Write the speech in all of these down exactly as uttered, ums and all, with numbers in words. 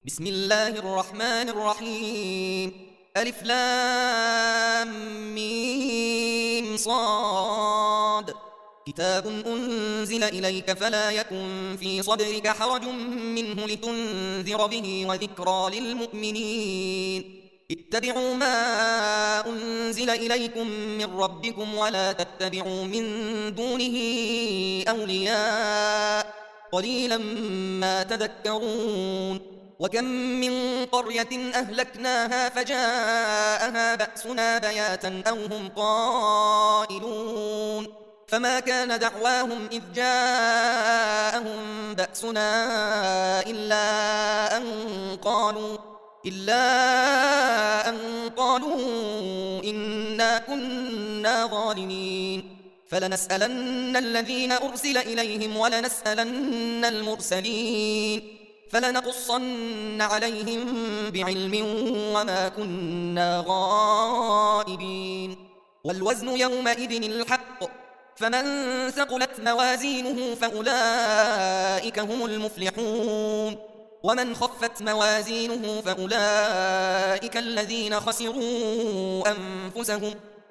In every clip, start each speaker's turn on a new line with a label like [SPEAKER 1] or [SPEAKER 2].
[SPEAKER 1] بسم الله الرحمن الرحيم. ألف لام ميم صاد. كتاب أنزل إليك فلا يكن في صدرك حرج منه لتنذر به وذكرى للمؤمنين. اتبعوا ما أنزل إليكم من ربكم ولا تتبعوا من دونه أولياء قليلا ما تذكرون. وكم من قرية أهلكناها فجاءها بأسنا بياتا أو هم قائلون فما كان دعواهم إذ جاءهم بأسنا إلا أن قالوا إلا أن قالوا إنا كنا ظالمين. فلنسألن الذين أرسل إليهم ولنسألن المرسلين فلنقصن عليهم بعلم وما كنا غائبين. والوزن يومئذ الحق فمن ثقلت موازينه فأولئك هم المفلحون ومن خفت موازينه فأولئك الذين خسروا أنفسهم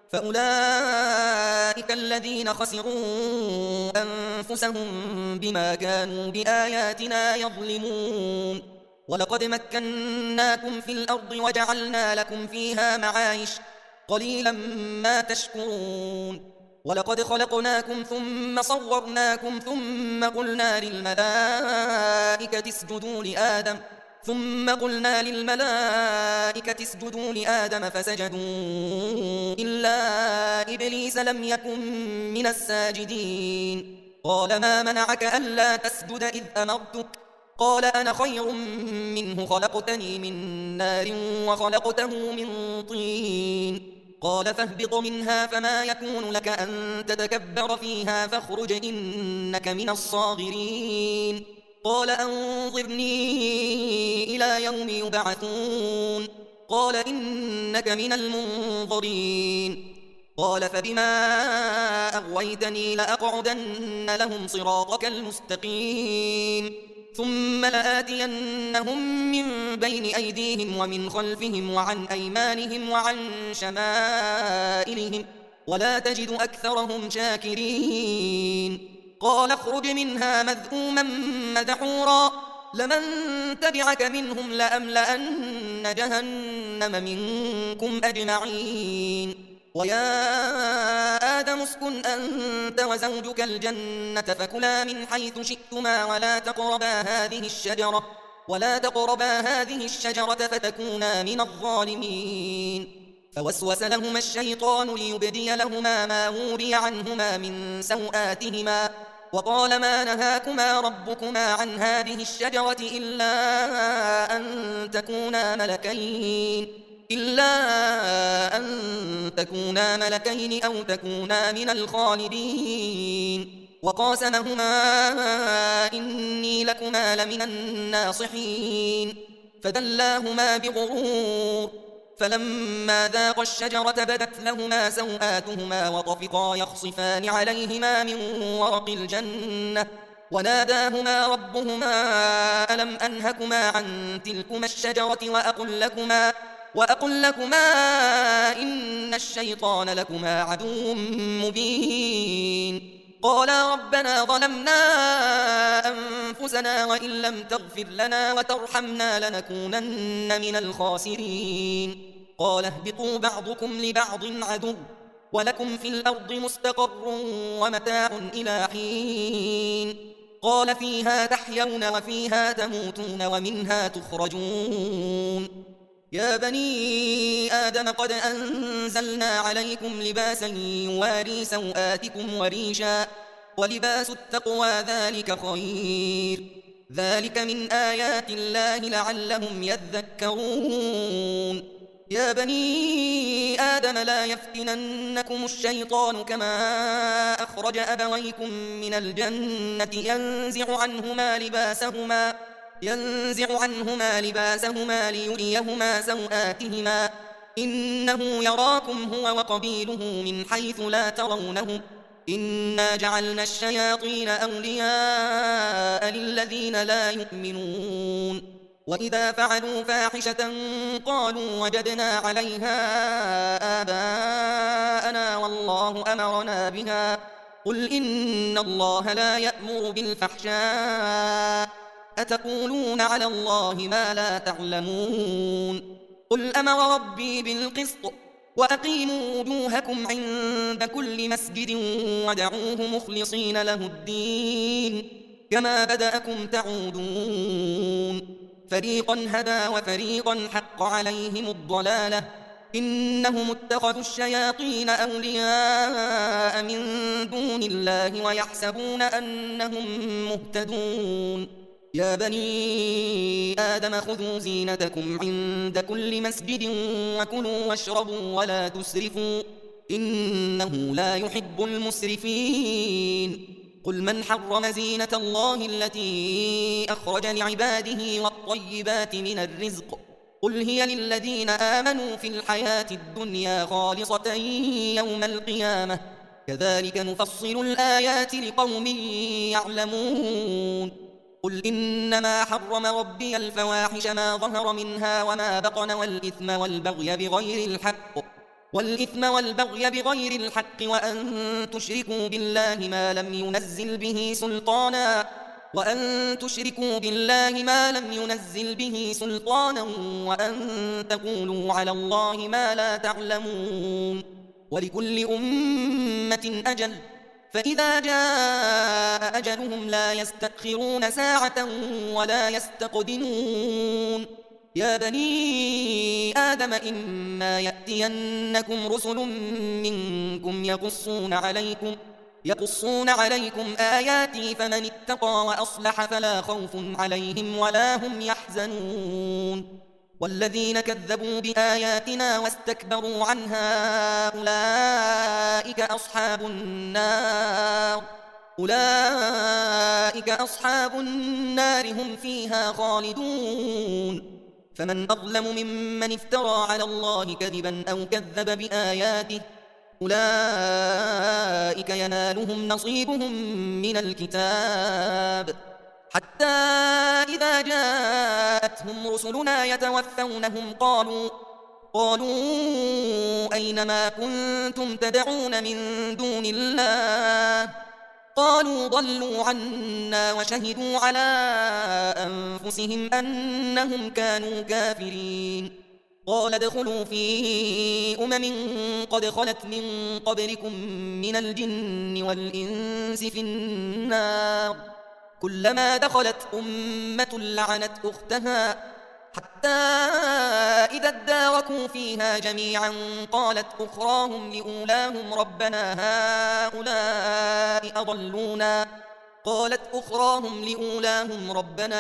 [SPEAKER 1] فأولئك الذين خسروا أنفسهم بما كانوا بآياتنا يظلمون. ولقد مكناكم في الأرض وجعلنا لكم فيها معايش قليلا ما تشكرون. ولقد خلقناكم ثم صورناكم ثم قلنا للملائكة اسجدوا لآدم ثم قلنا للملائكة اسجدوا لآدم فسجدوا إلا إبليس لم يكن من الساجدين. قال ما منعك ألا تسجد إذ أمرتك قال أنا خير منه خلقتني من نار وخلقته من طين. قال فاهبط منها فما يكون لك أن تتكبر فيها فاخرج إنك من الصاغرين. قال أنظرني إلى يوم يبعثون قال إنك من المنظرين. قال فبما أغويتني لأقعدن لهم صراطك المستقيم ثم لآتينهم من بين أيديهم ومن خلفهم وعن أيمانهم وعن شمائلهم ولا تجد أكثرهم شاكرين. قال اخرج منها مذءوما مدحورا لمن تبعك منهم لأملأن جهنم منكم أجمعين. ويا آدم اسكن أنت وزوجك الجنة فكلا من حيث شئتما ولا تقربا هذه الشجرة ولا تقربا هذه الشجرة فتكونا من الظالمين. فوسوس لهما الشيطان ليبدي لهما ما وري عنهما من سوآتهما وقال ما نهاكما ربكما عن هذه الشجرة إلا أن تكونا ملكين إلا أن تكونا ملكين أو تكونا من الخالدين. وقاسمهما إني لكما لمن الناصحين فدلاهما بغرور فلما ذاقا الشجرة بدت لهما سوآتهما وطفقا يخصفان عليهما من ورق الجنة وناداهما ربهما ألم أنهكما عن تلكما الشجرة وأقل لكما وأقل لكما إن الشيطان لكما عدو مبين. قالا ربنا ظلمنا أنفسنا وإن لم تغفر لنا وترحمنا لنكونن من الخاسرين. قال اهبطوا بعضكم لبعض عدو ولكم في الأرض مستقر ومتاع إلى حين. قال فيها تحيون وفيها تموتون ومنها تخرجون. يا بني آدم قد أنزلنا عليكم لباسا يواري سوآتكم وريشا ولباس التقوى ذلك خير ذلك من آيات الله لعلهم يذكرون. يا بني آدم لا يفتننكم الشيطان كما أخرج أبويكم من الجنة ينزع عنهما لباسهما ينزع عنهما لباسهما ليريهما سوآتهما إنه يراكم هو وقبيله من حيث لا ترونهم إنا جعلنا الشياطين أولياء للذين لا يؤمنون وإذا فعلوا فاحشة قالوا وجدنا عليها آباءنا والله أمرنا بها قل إن الله لا يأمر بالفحشاء أتقولون على الله ما لا تعلمون قل أمر ربي بالقسط وأقيموا وجوهكم عند كل مسجد ودعوه مخلصين له الدين كما بدأكم تعودون فريقا هدى وفريقا حق عليهم الضلالة إنهم اتخذوا الشياطين أولياء من دون الله ويحسبون أنهم مهتدون يا بني آدم خذوا زينتكم عند كل مسجد وكلوا واشربوا ولا تسرفوا إنه لا يحب المسرفين قل من حرم زينة الله التي أخرج لعباده والطيبات من الرزق قل هي للذين آمنوا في الحياة الدنيا خالصة يوم القيامة كذلك نفصل الآيات لقوم يعلمون قل إنما حرم ربي الفواحش ما ظهر منها وما بطن والإثم والبغي بغير الحق والإثم والبغي بغير الحق وأن تشركوا بالله ما لم ينزل به سلطانا وأن تشركوا بالله ما لم ينزل به سلطانا وأن تقولوا على الله ما لا تعلمون ولكل أمة أجل فإذا جاء أجلهم لا يستأخرون ساعة ولا يستقدمون يا بني آدم إما يأتينكم رسل منكم يقصون عليكم يقصون عليكم آياتي فمن اتقى وأصلح فلا خوف عليهم ولا هم يحزنون والذين كذبوا بآياتنا واستكبروا عنها أولئك أصحاب النار أولئك أصحاب النار هم فيها خالدون فمن أظلم ممن افترى على الله كذبا أو كذب بآياته أولئك ينالهم نصيبهم من الكتاب حتى إذا جاءتهم رسلنا يتوفونهم قالوا قالوا أينما كنتم تدعون من دون الله قالوا ضلوا عنا وشهدوا على أنفسهم أنهم كانوا كافرين قال ادخلوا في أمم قد خلت من قبلكم من الجن والإنس في النار كلما دخلت أمة لعنت أختها حتى إذا اداركوا فيها جميعا قالت أخراهم لأولاهم ربنا هؤلاء أضلونا قالت أخراهم لأولاهم ربنا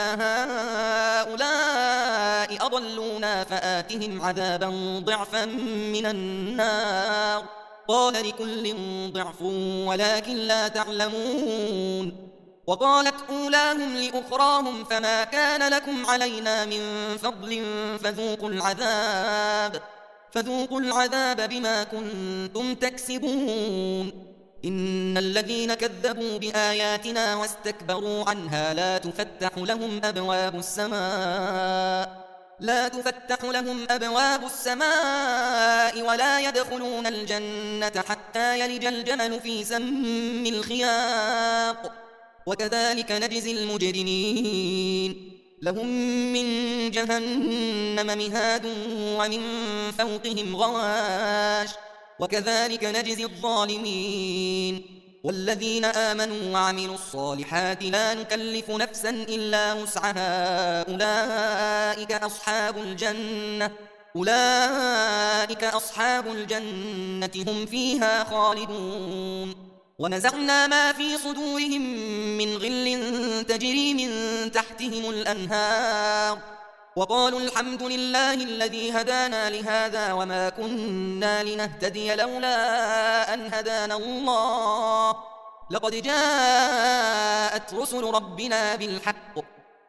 [SPEAKER 1] هؤلاء أضلونا فآتهم عذابا ضعفا من النار قال لكل ضعف ولكن لا تعلمون وقالت أولاهم لأخراهم فما كان لكم علينا من فضل فذوقوا العذاب فذوقوا العذاب بما كنتم تكسبون إن الذين كذبوا بآياتنا واستكبروا عنها لا تفتح لهم أبواب السماء لا تفتح لهم أبواب السماء ولا يدخلون الجنة حتى يلج الجمل في سم الخياط وكذلك نجزي المجرمين لهم من جهنم مهاد ومن فوقهم غواش وكذلك نجزي الظالمين والذين آمنوا وعملوا الصالحات لا نكلف نفسا إلا وسعها أولئك أصحاب الجنة أولئك أصحاب الجنة هم فيها خالدون ونزعنا ما في صدورهم من غل تجري من تحتهم الأنهار وقالوا الحمد لله الذي هدانا لهذا وما كنا لنهتدي لولا أن هدانا الله لقد جاءت رسل ربنا بالحق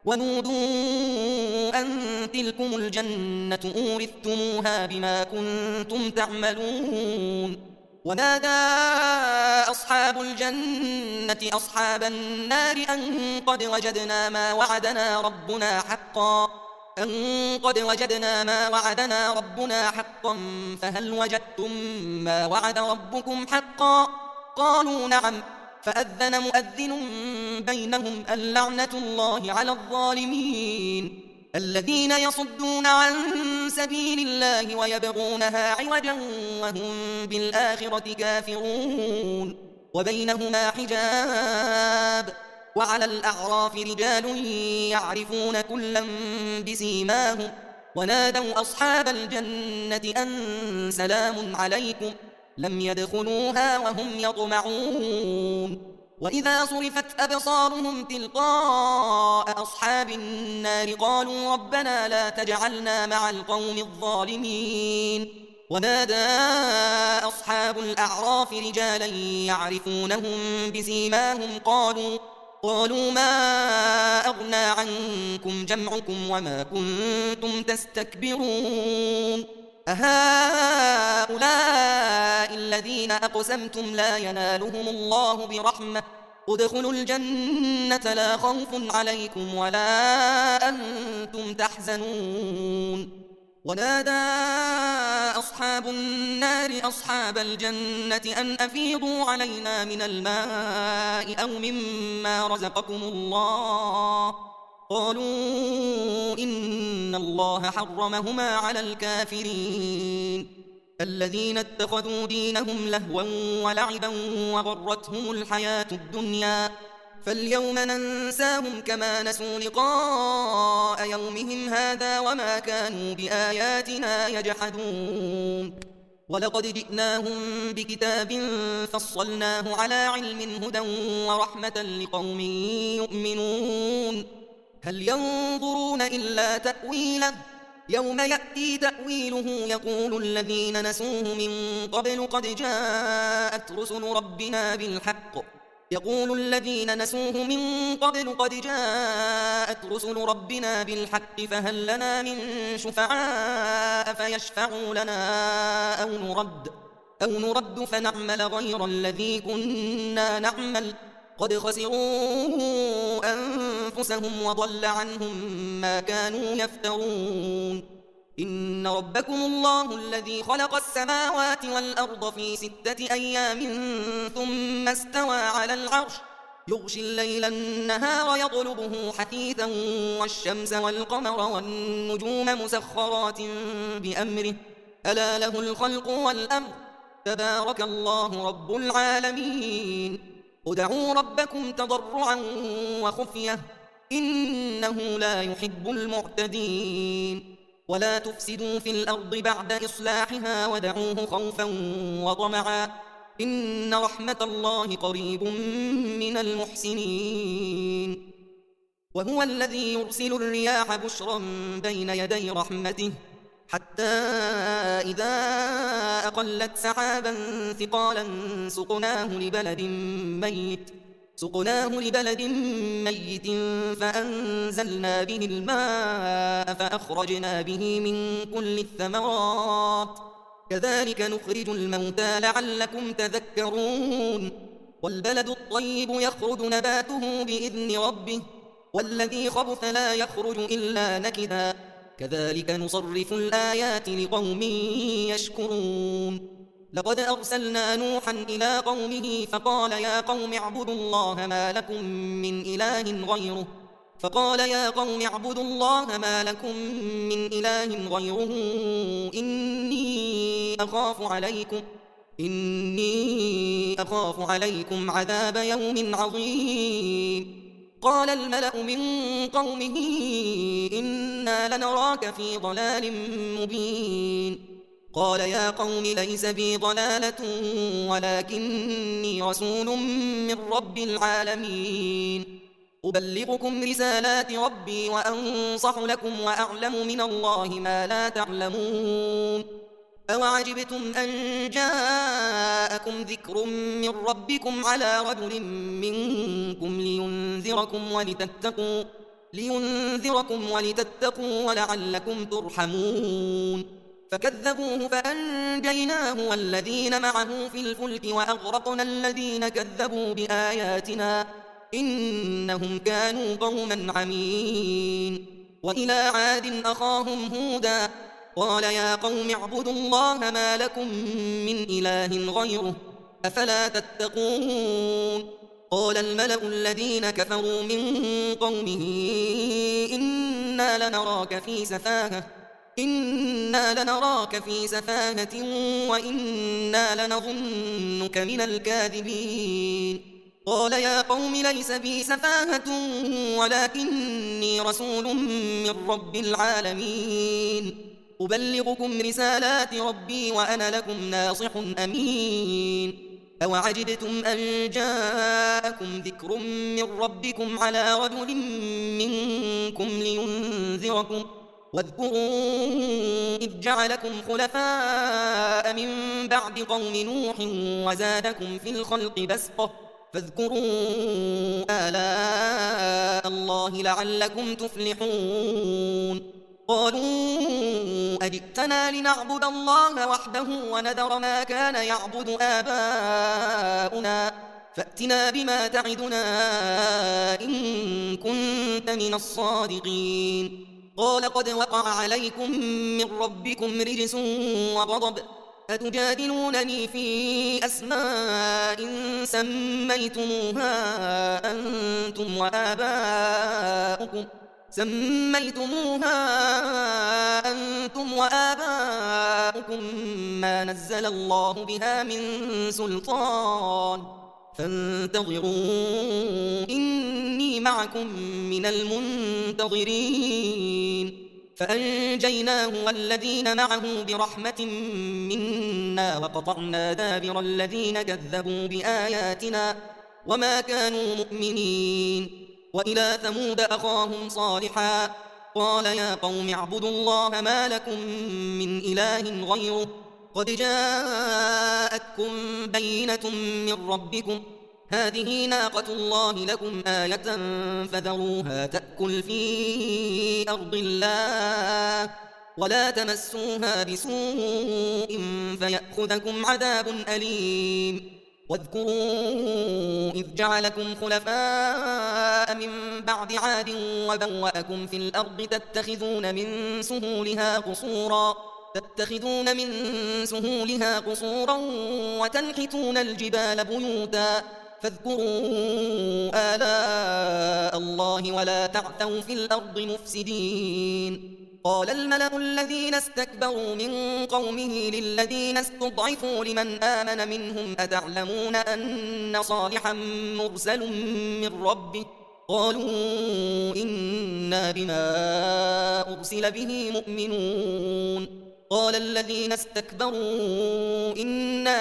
[SPEAKER 1] ونودوا أن تلكم الجنة أورثتموها بما كنتم تعملون ونادى أصحاب الجنة أصحاب النار أن قد وجدنا ما وعدنا ربنا حقا أن قد وجدنا ما وعدنا ربنا حقا فهل وجدتم ما وعد ربكم حقا؟ قالوا نعم. فأذن مؤذن بينهم اللعنة الله على الظالمين الذين يصدون عن سبيل الله ويبغونها عوجا وهم بالآخرة كافرون وبينهما حجاب وعلى الأعراف رجال يعرفون كلا بسيماهم ونادوا أصحاب الجنة أن سلام عليكم لم يدخلوها وهم يطمعون وإذا صرفت أبصارهم تلقاء أصحاب النار قالوا ربنا لا تجعلنا مع القوم الظالمين ونادى أصحاب الأعراف رجالا يعرفونهم بسيماهم قالوا قالوا ما أغنى عنكم جمعكم وما كنتم تستكبرون أهؤلاء الذين أقسمتم لا ينالهم الله برحمة ادخلوا الجنة لا خوف عليكم ولا أنتم تحزنون ونادى أصحاب النار أصحاب الجنة أن أفيضوا علينا من الماء أو مما رزقكم الله قالوا إن الله حرمهما على الكافرين الذين اتخذوا دينهم لهوا ولعبا وغرتهم الحياة الدنيا فاليوم ننساهم كما نسوا لقاء يومهم هذا وما كانوا بآياتنا يجحدون ولقد جئناهم بكتاب فصلناه على علم هدى ورحمة لقوم يؤمنون هل ينظرون إلا تأويله يوم يأتي تأويله يقول الذين نسوه من قبل قد جاءت رسل ربنا بالحق يقول الذين نسوه من قبل قد جاءت رسل ربنا بالحق فهل لنا من شفعاء فيشفعوا لنا أو نرد أو نرد فنعمل غير الذي كنا نعمل قد خسروا أنفسهم وضل عنهم ما كانوا يفترون إن ربكم الله الذي خلق السماوات والأرض في ستة أيام ثم استوى على العرش يغشي الليل النهار يطلبه حثيثا والشمس والقمر والنجوم مسخرات بأمره ألا له الخلق والأمر تبارك الله رب العالمين ادعوا ربكم تضرعا وخفية إنه لا يحب المعتدين ولا تفسدوا في الأرض بعد إصلاحها ودعوه خوفا وطمعا إن رحمة الله قريب من المحسنين وهو الذي يرسل الرياح بشرا بين يدي رحمته حتى إذا أقلت سحابا ثقالا سقناه لبلد ميت سقناه لبلد ميت فأنزلنا به الماء فأخرجنا به من كل الثمرات كذلك نخرج الموتى لعلكم تذكرون والبلد الطيب يخرج نباته بإذن ربه والذي خبث لا يخرج إلا نكدا كذلك نصرف الآيات لقوم يشكرون لقد أرسلنا نوحا إلى قومه فقال يا قوم اعبدوا الله ما لكم من إله غيره فقال يا قوم اعبدوا الله ما لكم من إله غيره إني أخاف عليكم إني أخاف عليكم عذاب يوم عظيم قال الملأ من قومه إنا لنراك في ضلال مبين قال يا قوم ليس بي ضلالة ولكني رسول من رب العالمين أبلغكم رسالات ربي وأنصح لكم وأعلم من الله ما لا تعلمون أوعجبتم أن جاءكم ذكر من ربكم على رجل منكم لينذركم ولتتقوا لينذركم ولتتقوا ولعلكم ترحمون فكذبوه فأنجيناه والذين معه في الفلك وأغرقنا الذين كذبوا بآياتنا إنهم كانوا قوما عمين وإلى عاد أخاهم هودا قال يا قوم اعبدوا الله ما لكم من إله غيره أفلا تتقون قال الملأ الذين كفروا من قومه إنا لنراك في سفاهة إنا لنراك في سفاهة وإنا لنظنك من الكاذبين قال يا قوم ليس بي سفاهة ولكني رسول من رب العالمين أبلغكم رسالات ربي وأنا لكم ناصح أمين أوعجبتم أن جاءكم ذكر من ربكم على رجل منكم لينذركم واذكروا إذ جعلكم خلفاء من بعد قوم نوح وزادكم في الخلق بسطة فاذكروا آلاء الله لعلكم تفلحون قالوا أجئتنا لنعبد الله وحده ونذر ما كان يعبد آباؤنا فأتنا بما تعدنا إن كنت من الصادقين قال قد وقع عليكم من ربكم رجس وغضب أتجادلونني في أسماء سميتموها أنتم وآباؤكم سميتموها أنتم وآباؤكم ما نزل الله بها من سلطان فانتظروا إني معكم من المنتظرين فأنجيناه والذين معه برحمة منا وقطعنا دابر الذين كذبوا بآياتنا وما كانوا مؤمنين وإلى ثمود أخاهم صالحا قال يا قوم اعبدوا الله ما لكم من إله غيره قد جاءتكم بينة من ربكم هذه ناقة الله لكم آية فذروها تأكل في أرض الله ولا تمسوها بسوء فيأخذكم عذاب أليم واذكروا إذ جعلكم خلفاء من بعد عاد وبوأكم في الأرض تتخذون من سهولها قصورا تتخذون من سهولها قصورا وتنحتون الجبال بيوتا فاذكروا آلاء الله ولا تعثوا في الأرض مفسدين قال الملأ الذين استكبروا من قومه للذين استضعفوا لمن آمن منهم أتعلمون أن صالحا مرسل من ربه قالوا إنا بما أرسل به مؤمنون قال الذين استكبروا إنا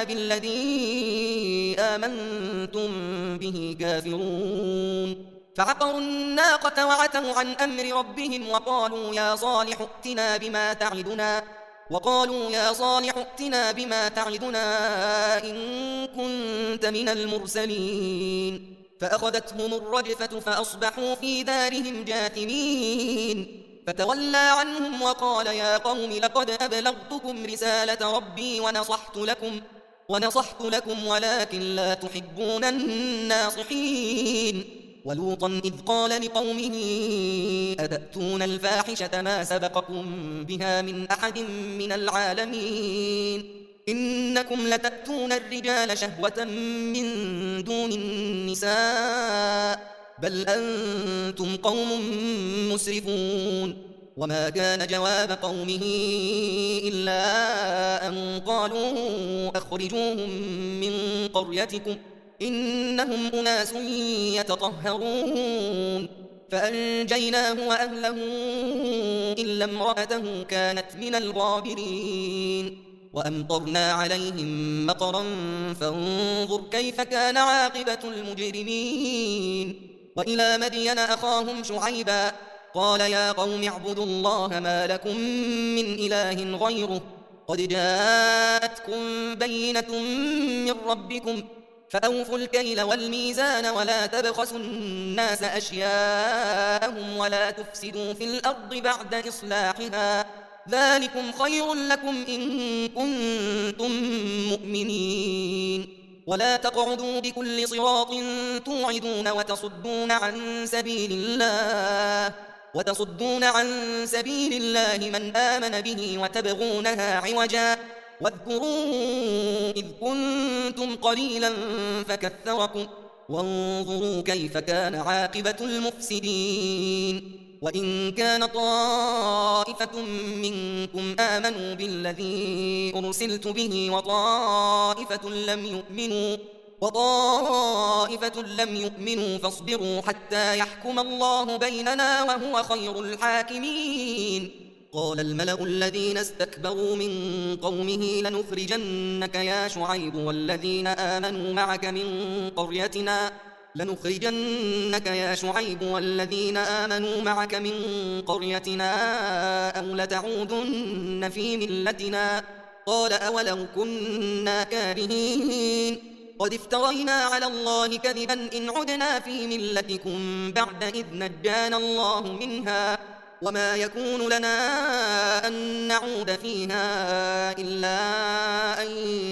[SPEAKER 1] بالذي آمنتم به كافرون فعقروا الناقة وعتوا عن أمر ربهم وقالوا يا صالح ائتنا بما تعدنا وقالوا يا صالح ائتنا بما تعدنا إن كنت من المرسلين فأخذتهم الرجفة فأصبحوا في دارهم جاثمين فتولى عنهم وقال يا قوم لقد أبلغتكم رسالة ربي ونصحت لكم ونصحت لكم ولكن لا تحبون الناصحين ولوطا إذ قال لقومه أتأتون الفاحشة ما سبقكم بها من أحد من العالمين إنكم لتأتون الرجال شهوة من دون النساء بل أنتم قوم مسرفون وما كان جواب قومه إلا أن قالوا أخرجوهم من قريتكم إنهم أناس يتطهرون فأنجيناه وأهله إلا امرأته كانت من الغابرين وأمطرنا عليهم مطرا فانظر كيف كان عاقبة المجرمين وإلى مدين أخاهم شعيبا قال يا قوم اعبدوا الله ما لكم من إله غيره قد جاءتكم بينة من ربكم فأوفوا الكيل والميزان ولا تبخسوا الناس أشياءهم ولا تفسدوا في الأرض بعد إصلاحها ذلكم خير لكم إن كنتم مؤمنين ولا تقعدوا بكل صراط توعدون وتصدون عن سبيل الله وتصدون عن سبيل الله من آمن به وتبغونها عوجا واذكروا إذ كنتم قليلا فكثركم وانظروا كيف كان عاقبة المفسدين وإن كان طائفة منكم آمنوا بالذي أرسلت به وطائفة لم يؤمنوا وطائفة لم يؤمنوا فاصبروا حتى يحكم الله بيننا وهو خير الحاكمين قال الملأ الذين استكبروا من قومه لنخرجنك يا شعيب والذين آمنوا معك من قريتنا لنخرجنك يا شعيب والذين آمنوا معك من قريتنا أو لتعودن في ملتنا قال أولو كنا كارهين قد افترينا على الله كذبا إن عدنا في ملتكم بعد إذ نجانا الله منها وما يكون لنا أن نعود فيها إلا أن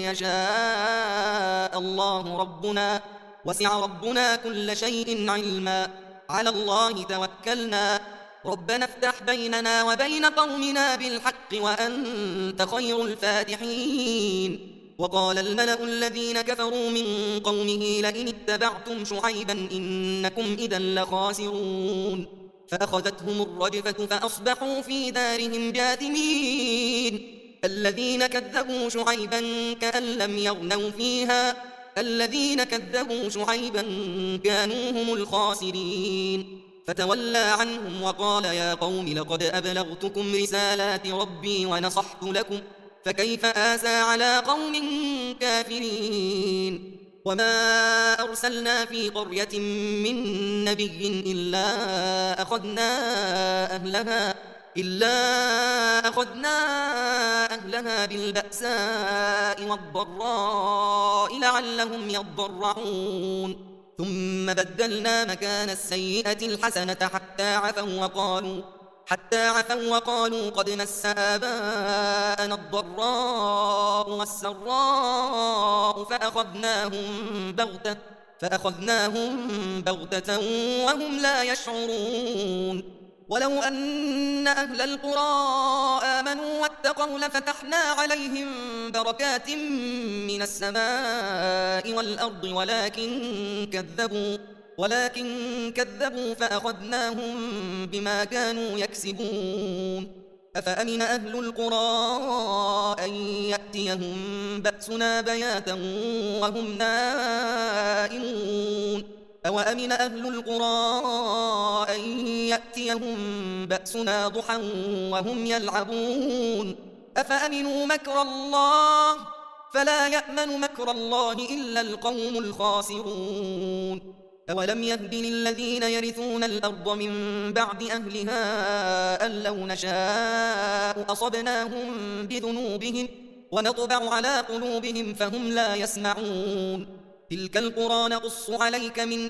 [SPEAKER 1] يشاء الله ربنا وسع ربنا كل شيء علما على الله توكلنا ربنا افتح بيننا وبين قومنا بالحق وأنت خير الفاتحين وقال الملأ الذين كفروا من قومه لئن اتبعتم شعيبا إنكم إذا لخاسرون فأخذتهم الرجفة فأصبحوا في دارهم جاثمين الذين كذبوا شعيبا كأن لم يغنوا فيها الذين كذبوا شعيبا كانوا هم الخاسرين فتولى عنهم وقال يا قوم لقد أبلغتكم رسالات ربي ونصحت لكم فكيف آسى على قوم كافرين وما أرسلنا في قرية من نبي إلا أخذنا أهلها إلا أخذنا أهلها بالبأساء والضراء لعلهم يضرعون ثم بدلنا مكان السيئة الحسنة حتى عفوا وقالوا حتى عفوا وقالوا قد مس آباءنا الضراء والسراء فأخذناهم بغتة فأخذناهم بغتة وهم لا يشعرون ولو أن أهل القرى آمنوا واتقوا لفتحنا عليهم بركات من السماء والأرض ولكن كذبوا ولكن كذبوا فأخذناهم بما كانوا يكسبون أفأمن أهل القرى أن يأتيهم بأسنا بياتا وهم نائمون أوأمن أهل القرى أن يأتيهم بأسنا ضحى وهم يلعبون أفأمنوا مكر الله فلا يأمن مكر الله إلا القوم الخاسرون أولم يهد للذين يرثون الأرض من بعد أهلها أن لو نشاء أصبناهم بذنوبهم ونطبع على قلوبهم فهم لا يسمعون تلك القرى نقص عليك من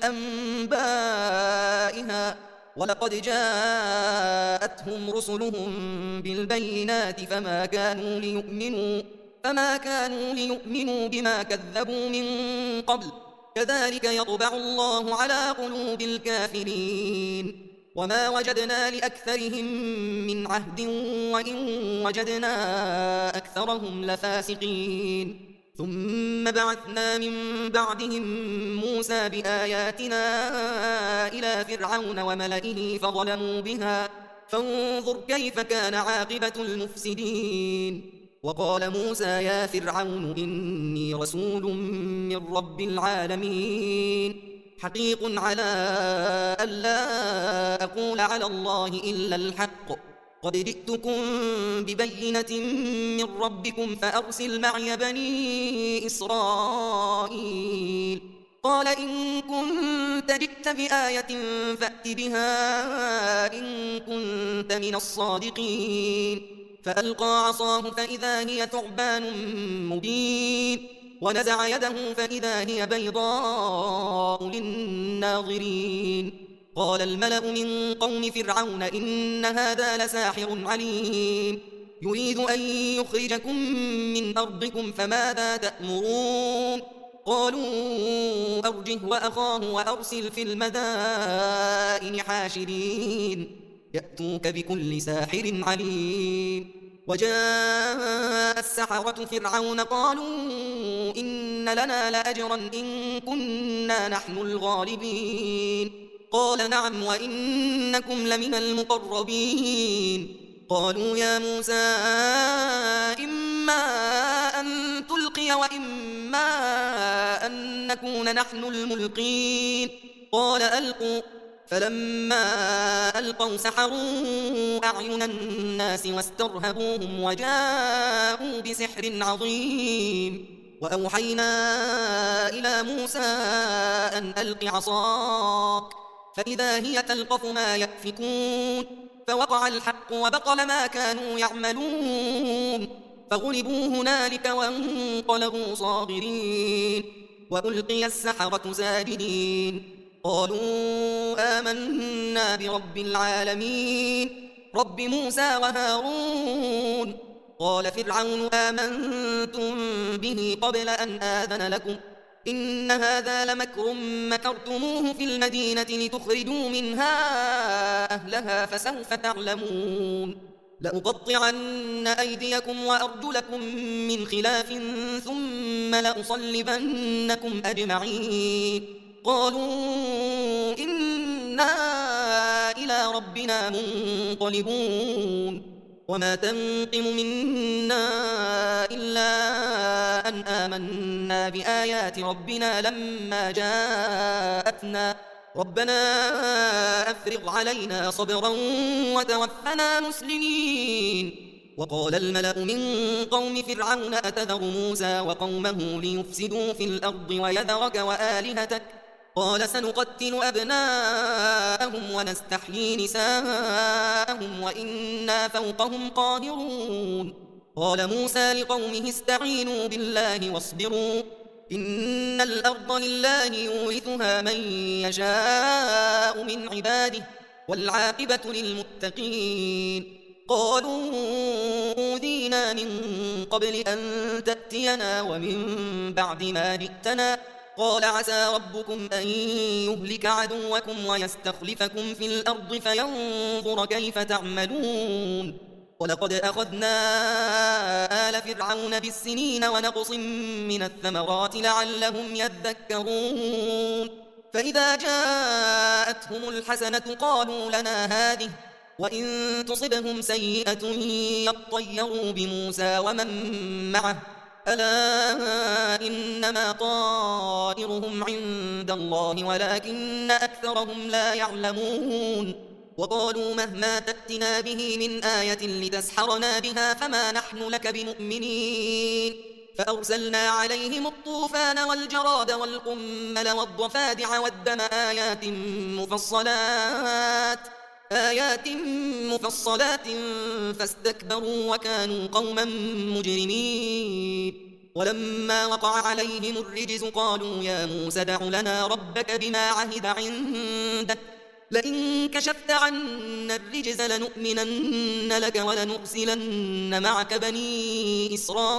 [SPEAKER 1] أنبائها ولقد جاءتهم رسلهم بالبينات فما كانوا ليؤمنوا فما كانوا ليؤمنوا بما كذبوا من قبل كذلك يطبع الله على قلوب الكافرين وما وجدنا لأكثرهم من عهد وإن وجدنا أكثرهم لفاسقين ثم بعثنا من بعدهم موسى بآياتنا إلى فرعون وملئه فظلموا بها فانظر كيف كان عاقبة المفسدين وقال موسى يا فرعون إني رسول من رب العالمين حقيق على ألا أقول على الله إلا الحق قد جئتكم ببينة من ربكم فأرسل معي بني إسرائيل قال إن كنت جئت بآية فأت بها إن كنت من الصادقين فألقى عصاه فإذا هي ثعبان مبين ونزع يده فإذا هي بيضاء للناظرين قال الملأ من قوم فرعون إن هذا لساحر عليم يريد أن يخرجكم من أرضكم فماذا تأمرون قالوا أرجه وأخاه وأرسل في المدائن حاشرين يأتوك بكل ساحر عليم. وجاء السحرة فرعون قالوا إن لنا لأجرا إن كنا نحن الغالبين. قال نعم وإنكم لمن المقربين. قالوا يا موسى إما أن تلقي وإما أن نكون نحن الملقين. قال ألقوا. فلما ألقوا سحروا أعين الناس واسترهبوهم وجاءوا بسحر عظيم. وأوحينا إلى موسى أن ألق عصاك فإذا هي تلقف ما يأفكون. فوقع الحق وبطل ما كانوا يعملون فغلبوا هنالك وانقلبوا صاغرين. وألقي السحرة ساجدين قالوا آمنا برب العالمين رب موسى وهارون. قال فرعون آمنتم به قبل أن آذن لكم إن هذا لمكر مكرتموه في المدينة لتخرجوا منها أهلها فسوف تعلمون. لأقطعن أيديكم وأرجلكم من خلاف ثم لأصلبنكم أجمعين. قالوا إنا إلى ربنا منقلبون. وما تنقم منا إلا أن آمنا بآيات ربنا لما جاءتنا ربنا أفرغ علينا صبرا وتوفنا مسلمين. وقال الملأ من قوم فرعون أتذر موسى وقومه ليفسدوا في الأرض ويذرك وآلهتك قال سنقتل أبناءهم ونستحيي نساءهم وإنا فوقهم قاهرون. قال موسى لقومه استعينوا بالله واصبروا إن الأرض لله يورثها من يشاء من عباده والعاقبة للمتقين. قالوا أوذينا من قبل أن تأتينا ومن بعد ما جئتنا قال عسى ربكم أن يهلك عدوكم ويستخلفكم في الأرض فينظر كيف تعملون. ولقد أخذنا آل فرعون بالسنين ونقص من الثمرات لعلهم يذكرون. فإذا جاءتهم الحسنة قالوا لنا هذه وإن تصبهم سيئة يطيروا بموسى ومن معه ألا إنما طائرهم عند الله ولكن أكثرهم لا يعلمون. وقالوا مهما تأتنا به من آية لتسحرنا بها فما نحن لك بمؤمنين. فأرسلنا عليهم الطوفان والجراد والقمل والضفادع والدم آيات مفصلات آيات مفصلات فاستكبروا وكانوا قوما مجرمين. ولما وقع عليهم الرجز قالوا يا موسى ادع لنا ربك بما عهد عندك لئن كشفت عنا الرجز لنؤمنن لك ولنرسلن معك بني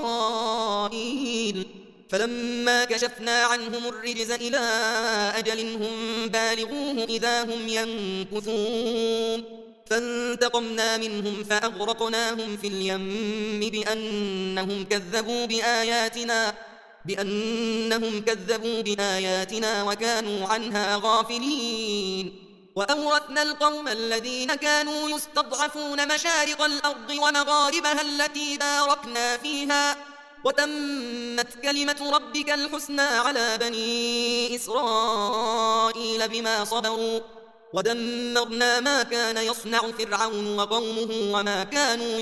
[SPEAKER 1] إسرائيل. فلما كشفنا عنهم الرجز إلى أجل هم بالغوه إذا هم ينكثون. فانتقمنا منهم فأغرقناهم في اليم بأنهم كذبوا بآياتنا بأنهم كذبوا بآياتنا وكانوا عنها غافلين. وأورثنا القوم الذين كانوا يستضعفون مشارق الأرض ومغاربها التي باركنا فيها وتمت كلمة ربك الحسنى على بني إسرائيل بما صبروا ودمرنا ما كان يصنع فرعون وقومه وما كانوا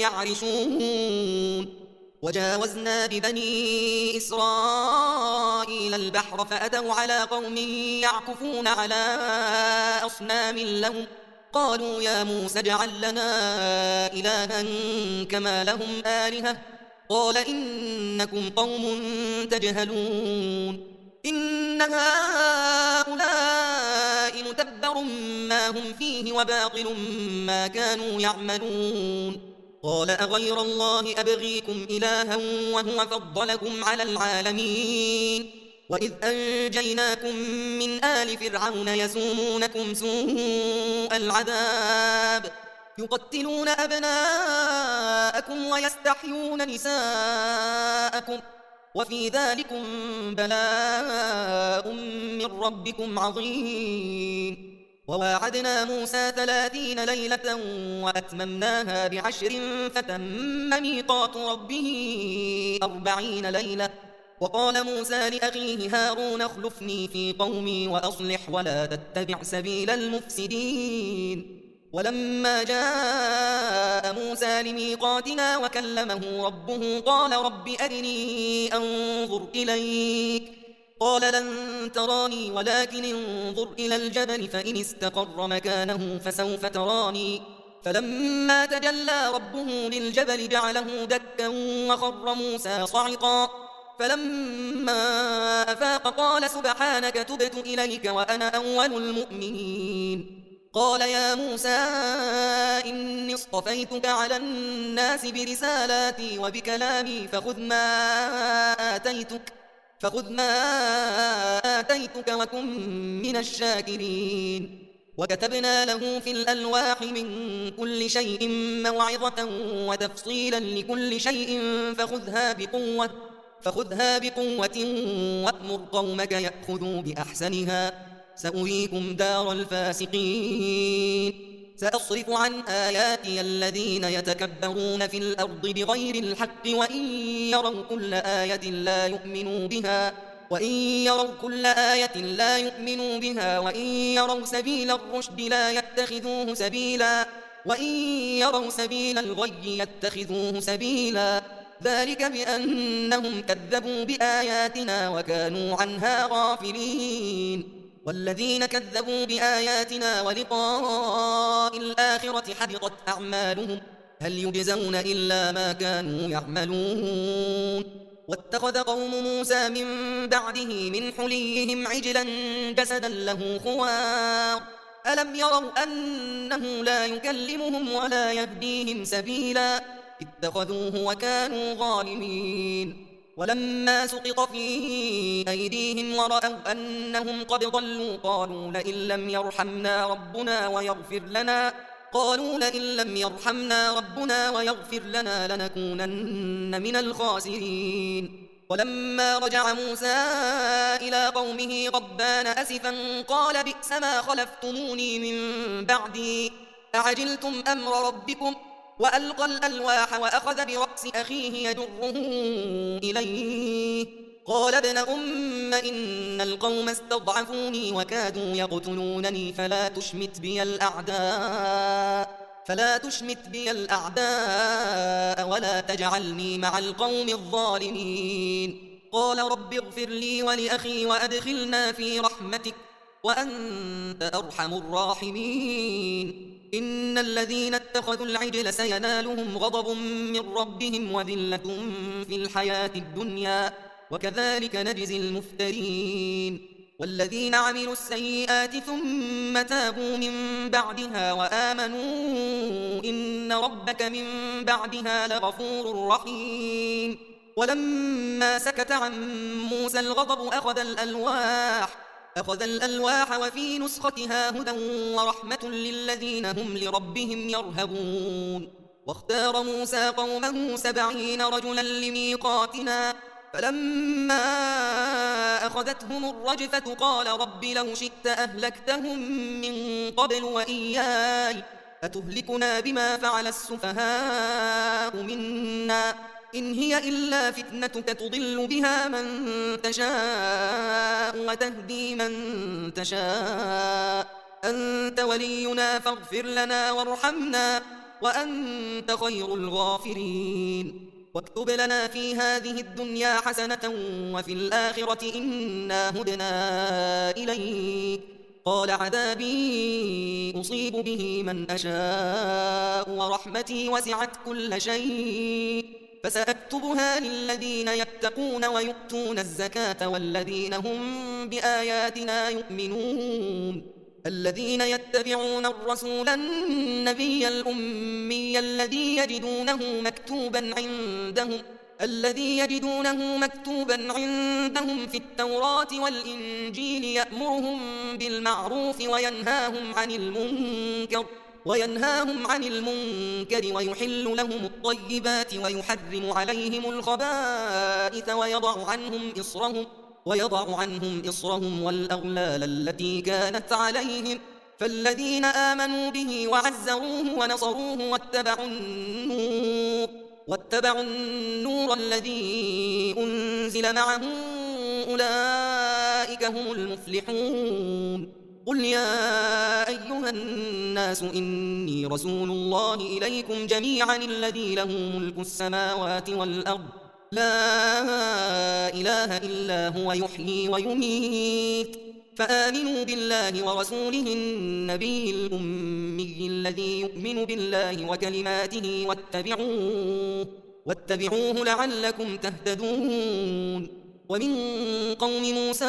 [SPEAKER 1] يعرشون. وجاوزنا ببني إسرائيل البحر فأتوا على قوم يعكفون على أصنام لهم قالوا يا موسى اجعل لنا إلها كما لهم آلهة قال إنكم قوم تجهلون. إن هؤلاء متبر ما هم فيه وباطل ما كانوا يعملون. قال أغير الله أبغيكم إلها وهو فضلكم على العالمين. وإذ أنجيناكم من آل فرعون يسومونكم سوء العذاب يقتلون أبناءكم ويستحيون نساءكم وفي ذلكم بلاء من ربكم عظيم. وواعدنا موسى ثلاثين ليلة وأتممناها بعشر فتم ميقات ربه أربعين ليلة. وقال موسى لأخيه هارون اخلفني في قومي وأصلح ولا تتبع سبيل المفسدين. ولما جاء موسى لميقاتنا وكلمه ربه قال رب أرني أنظر إليك قال لن تراني ولكن انظر إلى الجبل فإن استقر مكانه فسوف تراني. فلما تجلى ربه للجبل جعله دكا وخر موسى صعقا. فلما أفاق قال سبحانك تبت إليك وأنا أول المؤمنين. قال يا موسى إني اصطفيتك على الناس برسالاتي وبكلامي فخذ ما آتيتك فخذ ما آتيتك وكن من الشاكرين. وكتبنا له في الألواح من كل شيء موعظة وتفصيلا لكل شيء فخذها بقوة فخذها بقوة وأمر قومك يأخذوا بأحسنها سأريكم دار الفاسقين. سأصرف عن آياتي الذين يتكبرون في الأرض بغير الحق وإن يروا كل آية لا يؤمنوا بها وإن يروا كل آية لا يؤمنوا بها وإن يروا سبيل الرشد لا يتخذوه سبيلا وإن يروا سبيل الغي يتخذوه سبيلا. ذلك بأنهم كذبوا بآياتنا وكانوا عنها غافلين. والذين كذبوا بآياتنا ولقاء الآخرة حبطت أعمالهم هل يجزون إلا ما كانوا يعملون. واتخذ قوم موسى من بعده من حليهم عجلا جسدا له خوار ألم يروا أنه لا يكلمهم ولا يهديهم سبيلا اتخذوه وكانوا ظالمين. ولما سقط في أيديهم ورأوا أنهم قد ضلوا قالوا لئن لم يرحمنا ربنا ويغفر لنا قالوا لئن لم يرحمنا ربنا ويغفر لنا لنكونن من الخاسرين. ولما رجع موسى إلى قومه غضبان أسفا قال بئس ما خلفتموني من بعدي أعجلتم أمر ربكم وألقى الألواح وأخذ برأس أخيه يجره إليه قال ابن أم إن القوم استضعفوني وكادوا يقتلونني فلا تشمت بي الأعداء فلا تشمت بي الأعداء ولا تجعلني مع القوم الظالمين. قال رب اغفر لي ولأخي وأدخلنا في رحمتك وأنت أرحم الراحمين. إن الذين اتخذوا العجل سينالهم غضب من ربهم وذلة في الحياة الدنيا وكذلك نجزي المفترين. والذين عملوا السيئات ثم تابوا من بعدها وآمنوا إن ربك من بعدها لغفور رحيم. ولما سكت عن موسى الغضب أخذ الألواح أخذ الألواح وفي نسختها هدى ورحمة للذين هم لربهم يرهبون. واختار موسى قومه سبعين رجلا لميقاتنا فلما أخذتهم الرجفة قال رب لو شئت أهلكتهم من قبل وإياي أتهلكنا بما فعل السفهاء منا إن هي إلا فتنتك تضل بها من تشاء وتهدي من تشاء أنت ولينا فاغفر لنا وارحمنا وأنت خير الغافرين. واكتب لنا في هذه الدنيا حسنة وفي الآخرة إنا هدنا إليك قال عذابي أصيب به من أشاء ورحمتي وسعت كل شيء فسأكتبها للذين يتقون ويؤتون الزكاة والذين هم بآياتنا يؤمنون. الذين يتبعون الرسول النبي الأمي الذي يجدونه مكتوبا عندهم الذي يجدونه مكتوبا عندهم في التوراة والإنجيل يأمرهم بالمعروف وينهاهم عن المنكر وينهاهم عن المنكر ويحل لهم الطيبات ويحرم عليهم الخبائث ويضع عنهم إصرهم ويضع عنهم إصرهم والأغلال التي كانت عليهم فالذين آمنوا به وعزروه ونصروه واتبعوا النور واتبعوا النور الذي أنزل معه أولئك هم المفلحون. قل يا أيها الناس إني رسول الله إليكم جميعا الذي له ملك السماوات والأرض لا إله إلا هو يحيي ويميت فآمنوا بالله ورسوله النبي الأمي الذي يؤمن بالله وكلماته واتبعوه واتبعوه لعلكم تهتدون. ومن قوم موسى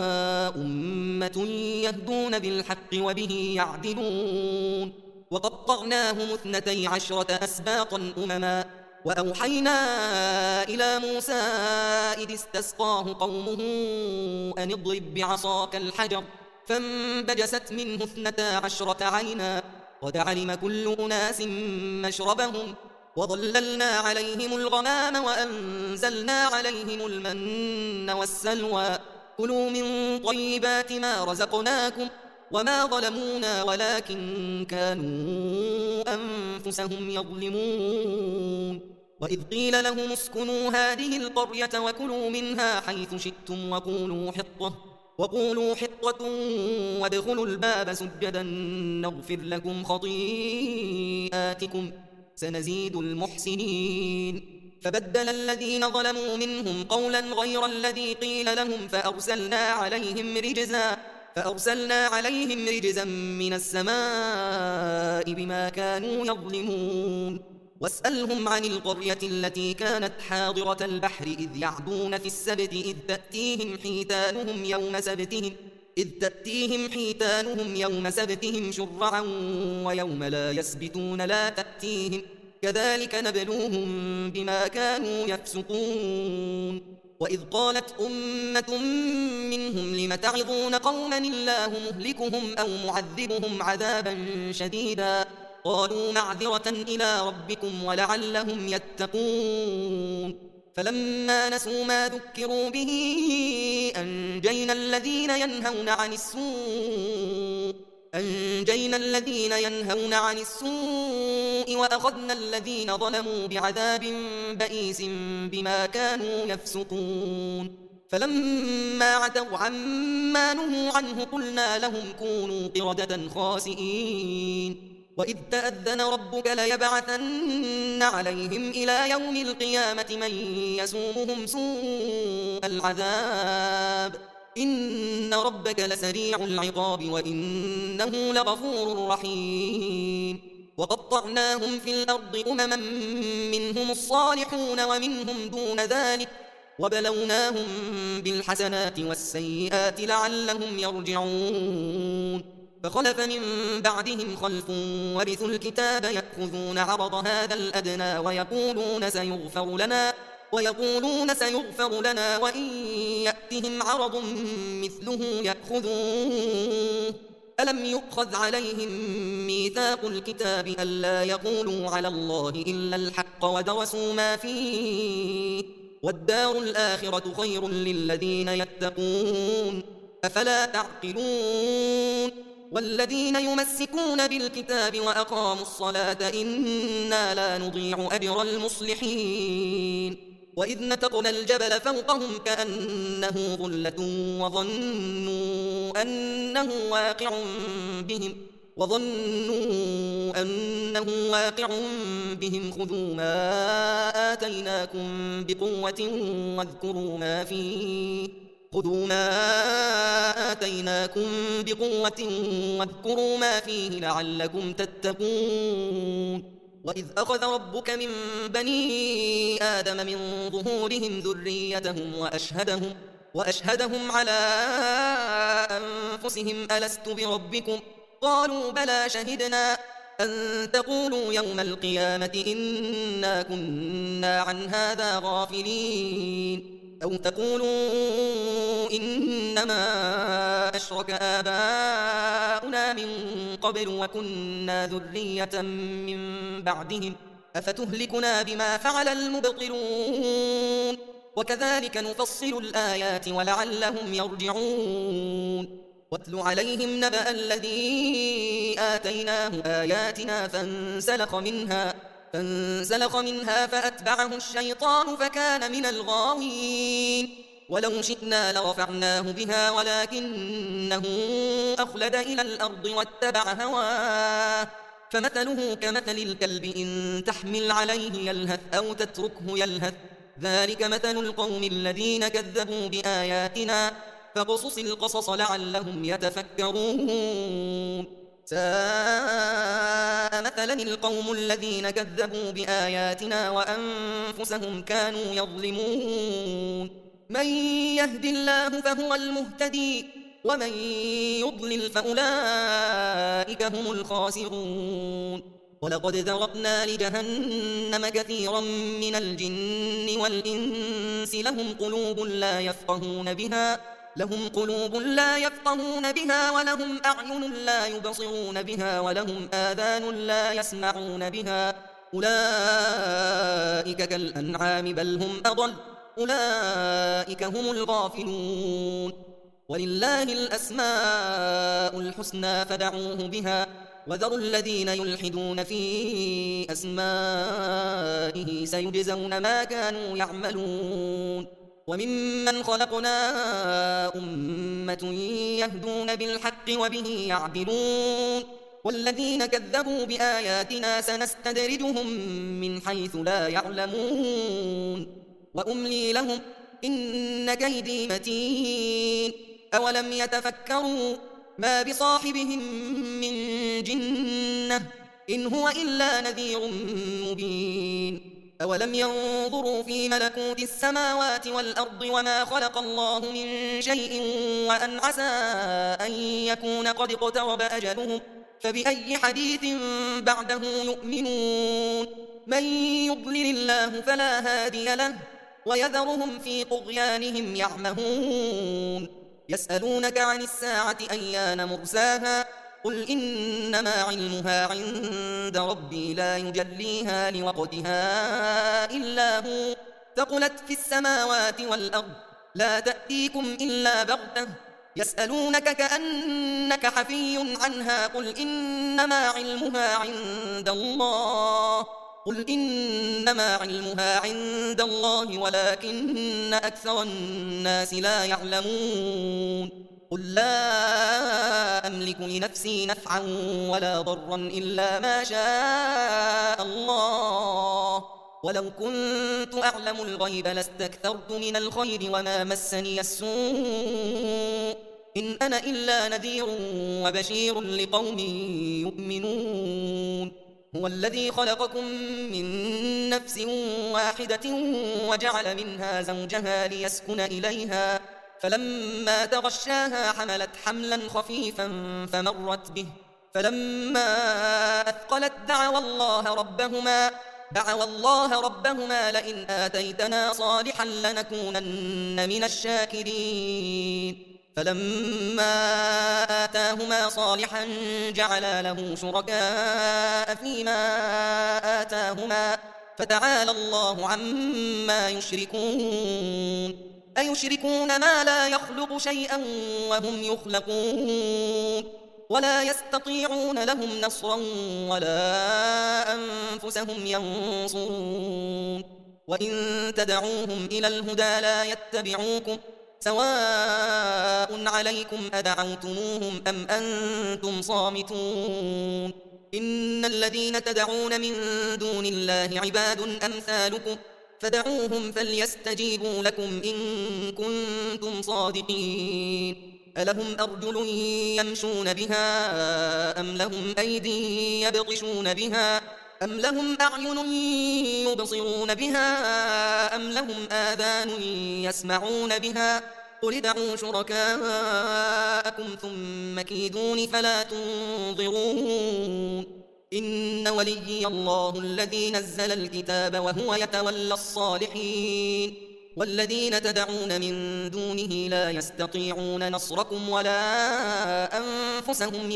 [SPEAKER 1] أمة يهدون بالحق وبه يعدلون وقطعناهم اثنتي عشرة أسباطا أمما وأوحينا إلى موسى إذ استسقاه قومه أن اضرب بعصاك الحجر فانبجست منه اثنتا عشرة عينا قد علم كل أناس مشربهم وظللنا عليهم الغمام وأنزلنا عليهم المن والسلوى كلوا من طيبات ما رزقناكم وما ظلمونا ولكن كانوا أنفسهم يظلمون. وإذ قيل لهم اسكنوا هذه القرية وكلوا منها حيث شئتم وقولوا حطة وقولوا حطة وادخلوا الباب سجدا نغفر لكم خطيئاتكم سنزيد المحسنين. فبدل الذين ظلموا منهم قولا غير الذي قيل لهم فأرسلنا عليهم رجزا فأرسلنا عليهم رجزا من السماء بما كانوا يظلمون. واسألهم عن القرية التي كانت حاضرة البحر إذ يعدون في السبت إذ تأتيهم حيتانهم يوم سبتهم إذ تأتيهم حيتانهم يوم سبتهم شرعا ويوم لا يسبتون لا تأتيهم كذلك نبلوهم بما كانوا يفسقون. وإذ قالت أمة منهم لم تعظون قوما الله مهلكهم أو معذبهم عذابا شديدا قالوا معذرة إلى ربكم ولعلهم يتقون. فلما نسوا ما ذكروا به أنجينا الذين ينهون عن السوء أنجينا الذين ينهون عن السوء وأخذنا الذين ظلموا بعذاب بئيس بما كانوا يفسقون. فلما عتوا عما نهوا عنه قلنا لهم كونوا قردة خاسئين. وإذ تأذن ربك ليبعثن عليهم إلى يوم القيامة من يسومهم سوء العذاب إن ربك لسريع العقاب وإنه لغفور رحيم. وقطعناهم في الأرض أمما منهم الصالحون ومنهم دون ذلك وبلوناهم بالحسنات والسيئات لعلهم يرجعون. فخلف من بعدهم خلف ورثوا الكتاب يأخذون عرض هذا الأدنى ويقولون سيغفر لنا ويقولون سيغفر لنا وإن يأتهم عرض مثله يأخذوه. ألم يؤخذ عليهم ميثاق الكتاب ألا يقولوا على الله إلا الحق ودرسوا ما فيه والدار الآخرة خير للذين يتقون أفلا تعقلون. والذين يمسكون بالكتاب وأقاموا الصلاة إنا لا نضيع أجر المصلحين. وإذ نتقنا الجبل فوقهم كأنه ظلة وظنوا أنه واقع بهم وظنوا أنه واقع بهم خذوا ما آتيناكم بقوة واذكروا ما فيه خذوا ما آتيناكم بقوة واذكروا ما فيه لعلكم تتقون. وإذ أخذ ربك من بني آدم من ظهورهم ذريتهم وأشهدهم, وأشهدهم على أنفسهم ألست بربكم قالوا بلى شهدنا أن تقولوا يوم القيامة إنا كنا عن هذا غافلين. أو تقولوا إنما أشرك آباؤنا من قبل وكنا ذرية من بعدهم أفتهلكنا بما فعل المبطلون وكذلك نفصل الآيات ولعلهم يرجعون واتل عليهم نبأ الذي آتيناه آياتنا فانسلخ منها فانسلخ منها فأتبعه الشيطان فكان من الغاوين ولو شئنا لرفعناه بها ولكنه أخلد إلى الأرض واتبع هواه فمثله كمثل الكلب إن تحمل عليه يلهث أو تتركه يلهث ذلك مثل القوم الذين كذبوا بآياتنا فاقصص القصص لعلهم يتفكرون ساء مثلا القوم الذين كذبوا بآياتنا وأنفسهم كانوا يظلمون من يهد الله فهو المهتدي ومن يضلل فأولئك هم الخاسرون ولقد ذرأنا لجهنم كثيرا من الجن والإنس لهم قلوب لا يفقهون بها لهم قلوب لا يفقهون بها ولهم أعين لا يبصرون بها ولهم آذان لا يسمعون بها أولئك كالأنعام بل هم أضل أولئك هم الغافلون ولله الأسماء الحسنى فدعوه بها وذروا الذين يلحدون في أسمائه سيجزون ما كانوا يعملون وممن خلقنا أمة يهدون بالحق وبه يعدلون والذين كذبوا بآياتنا سنستدرجهم من حيث لا يعلمون وأملي لهم إن كيدي متين أولم يتفكروا ما بصاحبهم من جنة إن هو إلا نذير مبين أولم ينظروا في ملكوت السماوات والأرض وما خلق الله من شيء وأن عسى أن يكون قد اقترب أجلهم فبأي حديث بعده يؤمنون من يضلل الله فلا هادي له ويذرهم في طغيانهم يعمهون يسألونك عن الساعة أيان مرساها قل إنما علمها عند ربي لا يجليها لوقتها إلا هو ثقلت في السماوات والأرض لا تأتيكم إلا بغتة يسألونك كأنك حفي عنها قل إنما علمها عند الله قل إنما علمها عند الله ولكن أكثر الناس لا يعلمون قل لا أملك لنفسي نفعا ولا ضرا إلا ما شاء الله ولو كنت أعلم الغيب لاستكثرت من الخير وما مسني السوء إن أنا إلا نذير وبشير لقوم يؤمنون هو الذي خلقكم من نفس واحدة وجعل منها زوجها ليسكن إليها فلما تغشاها حملت حملا خفيفا فمرت به فلما أثقلت دعوا الله ربهما دعوا الله ربهما لئن آتيتنا صالحا لنكونن من الشاكرين فلما آتاهما صالحا جعلا له شركاء فيما آتاهما فتعالى الله عما يشركون أيشركون ما لا يخلق شيئا وهم يخلقون ولا يستطيعون لهم نصرا ولا أنفسهم ينصرون وإن تدعوهم إلى الهدى لا يتبعوكم سواء عليكم أدعوتموهم أم أنتم صامتون إن الذين تدعون من دون الله عباد أمثالكم فدعوهم فليستجيبوا لكم إن كنتم صادقين ألهم أرجل يمشون بها أم لهم أيدي يبطشون بها أم لهم أعين يبصرون بها أم لهم آذان يسمعون بها قل ادعوا شركاءكم ثم كيدون فلا تنظرون إن وليي الله الذي نزل الكتاب وهو يتولى الصالحين والذين تدعون من دونه لا يستطيعون نصركم ولا أنفسهم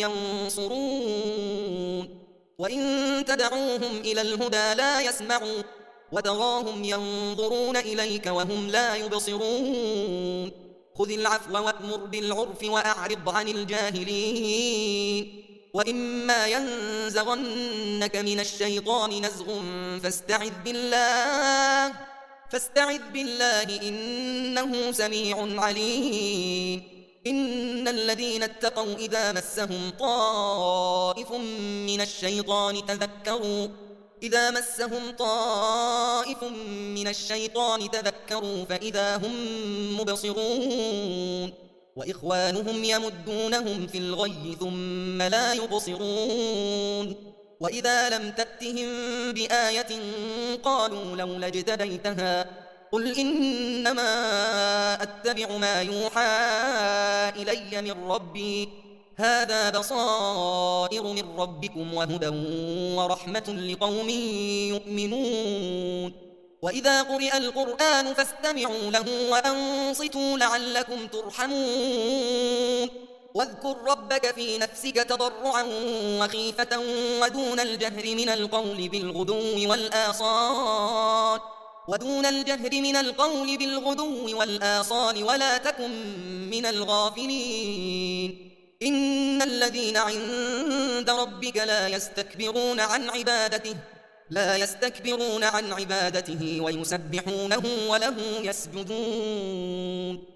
[SPEAKER 1] ينصرون وإن تدعوهم إلى الهدى لا يسمعون وتراهم ينظرون إليك وهم لا يبصرون خذ العفو وأمر بالعرف وأعرض عن الجاهلين وإما ينزغنك من الشيطان نزغ فاستعذ بالله فاستعذ بالله إنه سميع عليم إن الذين اتقوا إذا مسهم طائف من الشيطان تذكروا إذا مسهم طائف من الشيطان تذكروا فإذا هم مبصرون وإخوانهم يمدونهم في الغي ثم لا يبصرون وإذا لم تأتهم بآية قالوا لولا اجتبيتها قل إنما أتبع ما يوحى إلي من ربي هذا بصائر من ربكم وهدى ورحمة لقوم يؤمنون وإذا قرئ القرآن فاستمعوا له وأنصتوا لعلكم ترحمون واذكر ربك في نفسك تضرعا وخيفة ودون الجهر من القول بالغدو والآصال ودون الجهر من القول بالغدو والآصال ولا تكن من الغافلين إن الذين عند ربك لا يستكبرون عن عبادته لا يستكبرون عن عبادته ويسبحونه وله يسجدون